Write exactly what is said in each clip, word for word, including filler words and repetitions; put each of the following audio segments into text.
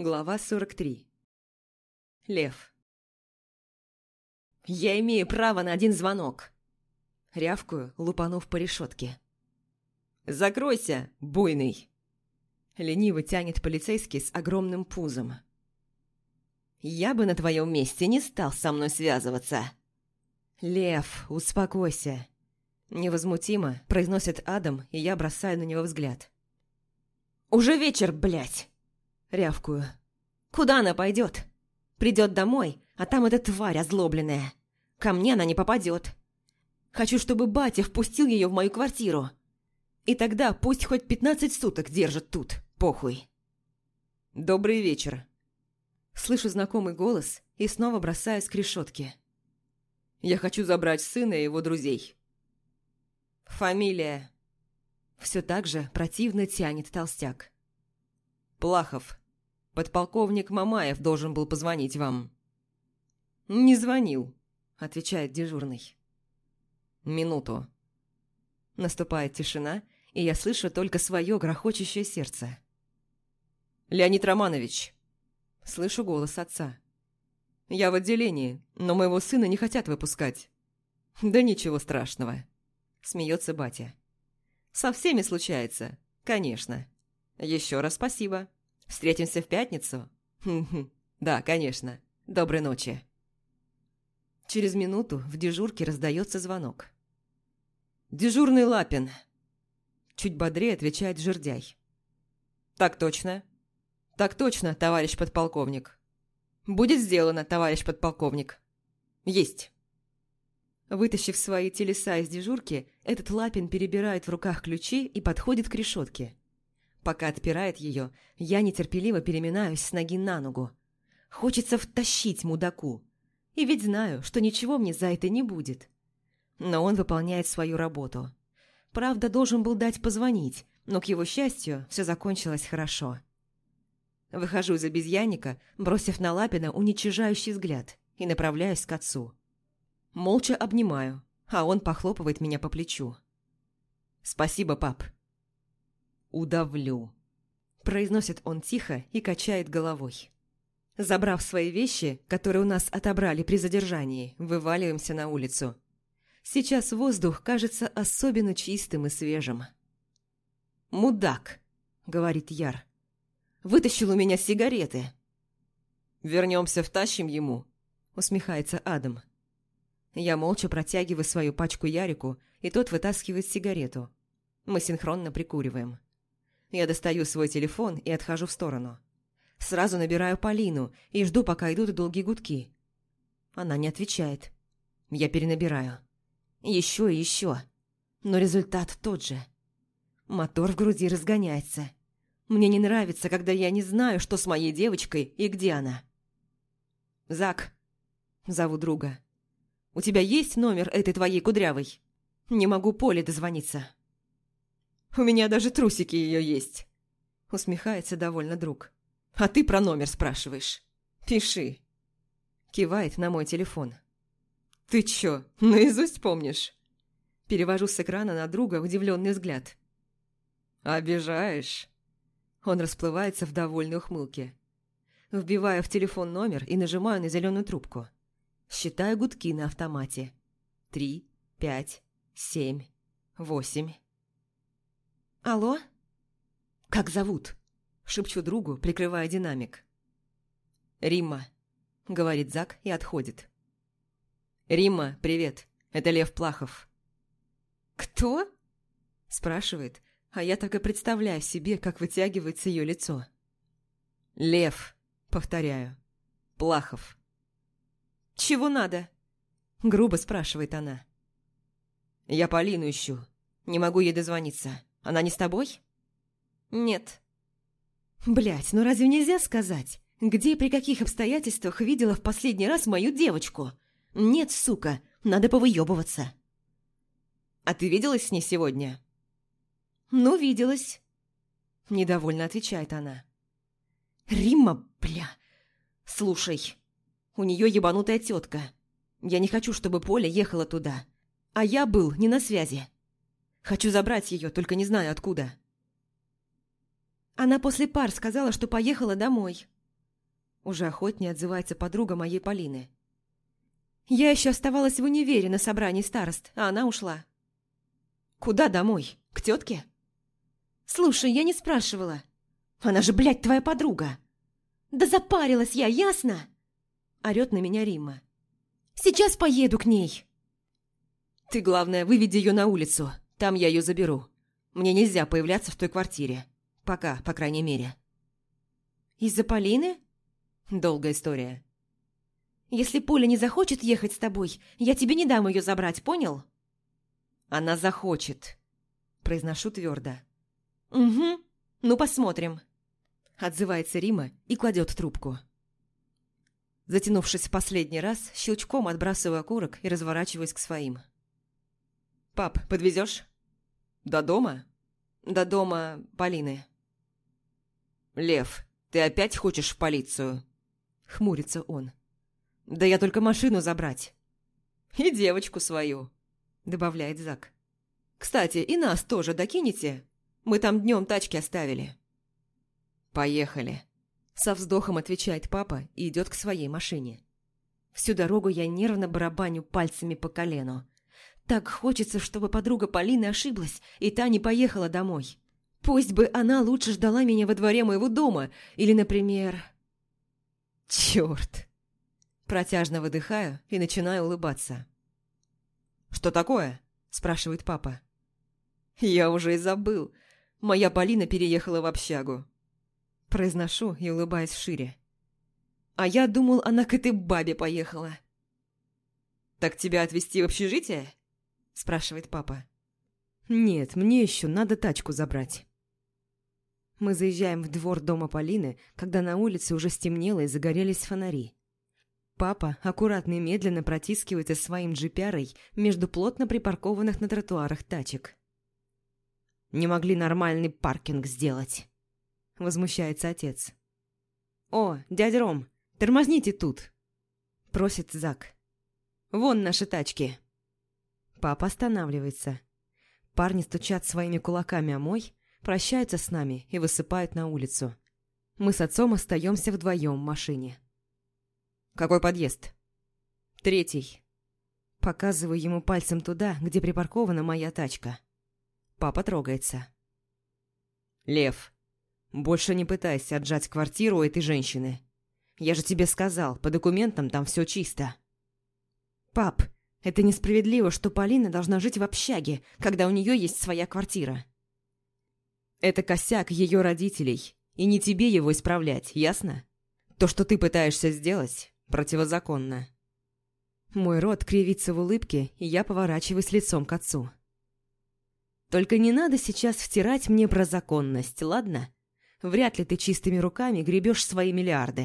Глава сорок три. Лев. «Я имею право на один звонок!» Рявкую, лупанув по решетке. «Закройся, буйный!» Лениво тянет полицейский с огромным пузом. «Я бы на твоем месте не стал со мной связываться!» «Лев, успокойся!» Невозмутимо произносит Адам, и я бросаю на него взгляд. «Уже вечер, блядь!» Рявкую. «Куда она пойдет? Придет домой, а там эта тварь озлобленная. Ко мне она не попадет. Хочу, чтобы батя впустил ее в мою квартиру. И тогда пусть хоть пятнадцать суток держит тут, похуй». «Добрый вечер». Слышу знакомый голос и снова бросаюсь к решетке. «Я хочу забрать сына и его друзей». «Фамилия?» Все так же противно тянет толстяк. «Плахов. Подполковник Мамаев должен был позвонить вам». «Не звонил», – отвечает дежурный. «Минуту». Наступает тишина, и я слышу только свое грохочущее сердце. «Леонид Романович!» Слышу голос отца. «Я в отделении, но моего сына не хотят выпускать». «Да ничего страшного», – смеется батя. «Со всеми случается, конечно. Еще раз спасибо. Встретимся в пятницу?» «Да, конечно. Доброй ночи». Через минуту в дежурке раздается звонок. «Дежурный Лапин», – чуть бодрее отвечает жердяй. «Так точно». «Так точно, товарищ подполковник». «Будет сделано, товарищ подполковник». «Есть». Вытащив свои телеса из дежурки, этот Лапин перебирает в руках ключи и подходит к решетке. Пока отпирает ее, я нетерпеливо переминаюсь с ноги на ногу. Хочется втащить мудаку. И ведь знаю, что ничего мне за это не будет. Но он выполняет свою работу. Правда, должен был дать позвонить, но, к его счастью, все закончилось хорошо. Выхожу из обезьянника, бросив на Лапина уничижающий взгляд, и направляюсь к отцу. Молча обнимаю, а он похлопывает меня по плечу. «Спасибо, пап». «Удавлю», – произносит он тихо и качает головой. Забрав свои вещи, которые у нас отобрали при задержании, вываливаемся на улицу. Сейчас воздух кажется особенно чистым и свежим. «Мудак», – говорит Яр. «Вытащил у меня сигареты». «Вернемся, втащим ему», – усмехается Адам. Я молча протягиваю свою пачку Ярику, и тот вытаскивает сигарету. Мы синхронно прикуриваем. Я достаю свой телефон и отхожу в сторону. Сразу набираю Полину и жду, пока идут долгие гудки. Она не отвечает. Я перенабираю. Еще и еще. Но результат тот же. Мотор в груди разгоняется. Мне не нравится, когда я не знаю, что с моей девочкой и где она. «Зак», — зову друга, — «у тебя есть номер этой твоей кудрявой? Не могу Поле дозвониться». «У меня даже трусики ее есть», — усмехается довольно друг. «А ты про номер спрашиваешь? Пиши». Кивает на мой телефон. «Ты чё, наизусть помнишь?» Перевожу с экрана на друга удивленный взгляд. «Обижаешь?» Он расплывается в довольной ухмылке. Вбиваю в телефон номер и нажимаю на зеленую трубку. Считаю гудки на автомате. Три, пять, семь, восемь. «Алло?» «Как зовут?» – шепчу другу, прикрывая динамик. «Римма», – говорит Зак и отходит. «Римма, привет. Это Лев Плахов». «Кто?» – спрашивает, а я так и представляю себе, как вытягивается ее лицо. «Лев», – повторяю. «Плахов». «Чего надо?» – грубо спрашивает она. «Я Полину ищу. Не могу ей дозвониться. Она не с тобой?» «Нет». «Блядь, ну разве нельзя сказать, где и при каких обстоятельствах видела в последний раз мою девочку? Нет, сука, надо повыебываться». «А ты виделась с ней сегодня?» «Ну, виделась», – недовольно отвечает она. «Римма, бля, слушай, у нее ебанутая тетка. Я не хочу, чтобы Поля ехала туда, а я был не на связи. Хочу забрать ее, только не знаю откуда». «Она после пар сказала, что поехала домой», Уже охотнее отзывается подруга моей Полины. Я еще оставалась в универе на собрании старост, а она ушла. Куда домой? К тетке? Слушай, я не спрашивала. Она же, блядь, твоя подруга. Да запарилась я, ясно? Орет на меня Римма. Сейчас поеду к ней. Ты, главное, выведи ее на улицу. Там я ее заберу. Мне нельзя появляться в той квартире. Пока, по крайней мере. Из-за Полины? Долгая история. Если Поля не захочет ехать с тобой, я тебе не дам ее забрать, понял? Она захочет. Произношу твердо. Угу, ну посмотрим. Отзывается Рима и кладет трубку. Затянувшись в последний раз, щелчком отбрасываю окурок и разворачиваюсь к своим. «Пап, подвезешь?» «До дома?» «До дома Полины». «Лев, ты опять хочешь в полицию?» Хмурится он. «Да я только машину забрать». «И девочку свою», добавляет Зак. «Кстати, и нас тоже докинете? Мы там днем тачки оставили». «Поехали», со вздохом отвечает папа и идет к своей машине. Всю дорогу я нервно барабаню пальцами по колену. Так хочется, чтобы подруга Полины ошиблась, и та не поехала домой. Пусть бы она лучше ждала меня во дворе моего дома, или, например... Черт! Протяжно выдыхаю и начинаю улыбаться. «Что такое?» – спрашивает папа. «Я уже и забыл. Моя Полина переехала в общагу». Произношу и улыбаюсь шире. «А я думал, она к этой бабе поехала». «Так тебя отвезти в общежитие?» – спрашивает папа. «Нет, мне еще надо тачку забрать». Мы заезжаем в двор дома Полины, когда на улице уже стемнело и загорелись фонари. Папа аккуратно и медленно протискивается своим джипярой между плотно припаркованных на тротуарах тачек. «Не могли нормальный паркинг сделать», – возмущается отец. «О, дядя Ром, тормозните тут», – просит Зак. «Вон наши тачки». Папа останавливается. Парни стучат своими кулаками о мой, прощаются с нами и высыпают на улицу. Мы с отцом остаемся вдвоем в машине. «Какой подъезд?» «Третий». Показываю ему пальцем туда, где припаркована моя тачка. Папа трогается. «Лев, больше не пытайся отжать квартиру у этой женщины. Я же тебе сказал, по документам там все чисто». «Пап, это несправедливо, что Полина должна жить в общаге, когда у нее есть своя квартира». «Это косяк ее родителей, и не тебе его исправлять, ясно? То, что ты пытаешься сделать, противозаконно». Мой рот кривится в улыбке, и я поворачиваюсь лицом к отцу. «Только не надо сейчас втирать мне про законность, ладно? Вряд ли ты чистыми руками гребешь свои миллиарды.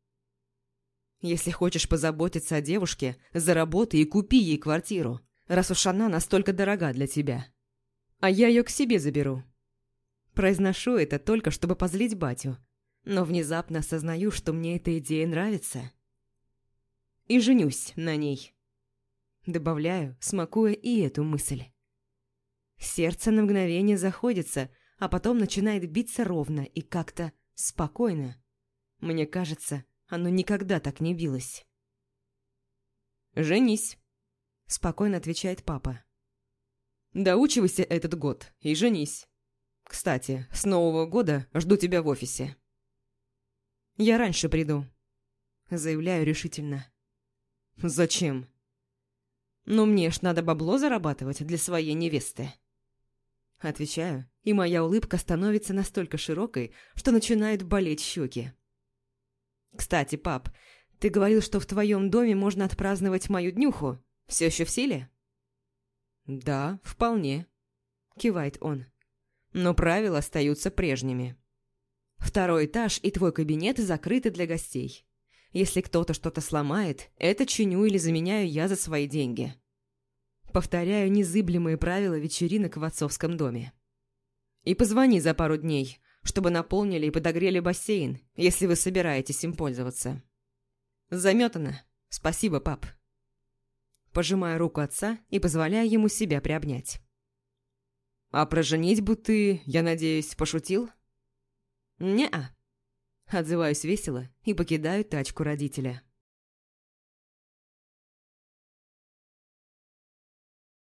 Если хочешь позаботиться о девушке, заработай и купи ей квартиру, раз уж она настолько дорога для тебя. А я ее к себе заберу». Произношу это только, чтобы позлить батю, но внезапно осознаю, что мне эта идея нравится. И женюсь на ней. Добавляю, смакуя и эту мысль. Сердце на мгновение заходится, а потом начинает биться ровно и как-то спокойно. Мне кажется, оно никогда так не билось. «Женись», – спокойно отвечает папа. «Доучивайся этот год и женись. Кстати, с Нового года жду тебя в офисе». «Я раньше приду», – заявляю решительно. «Зачем?» «Ну мне ж надо бабло зарабатывать для своей невесты». Отвечаю, и моя улыбка становится настолько широкой, что начинают болеть щеки. «Кстати, пап, ты говорил, что в твоем доме можно отпраздновать мою днюху. Все еще в силе?» «Да, вполне», – кивает он. «Но правила остаются прежними. Второй этаж и твой кабинет закрыты для гостей. Если кто-то что-то сломает, это чиню или заменяю я за свои деньги». Повторяю незыблемые правила вечеринок в отцовском доме. «И позвони за пару дней, чтобы наполнили и подогрели бассейн, если вы собираетесь им пользоваться». «Заметано. Спасибо, пап». Пожимаю руку отца и позволяю ему себя приобнять. «А про женитьбу ты, я надеюсь, пошутил?» «Не-а». Отзываюсь весело и покидаю тачку родителя.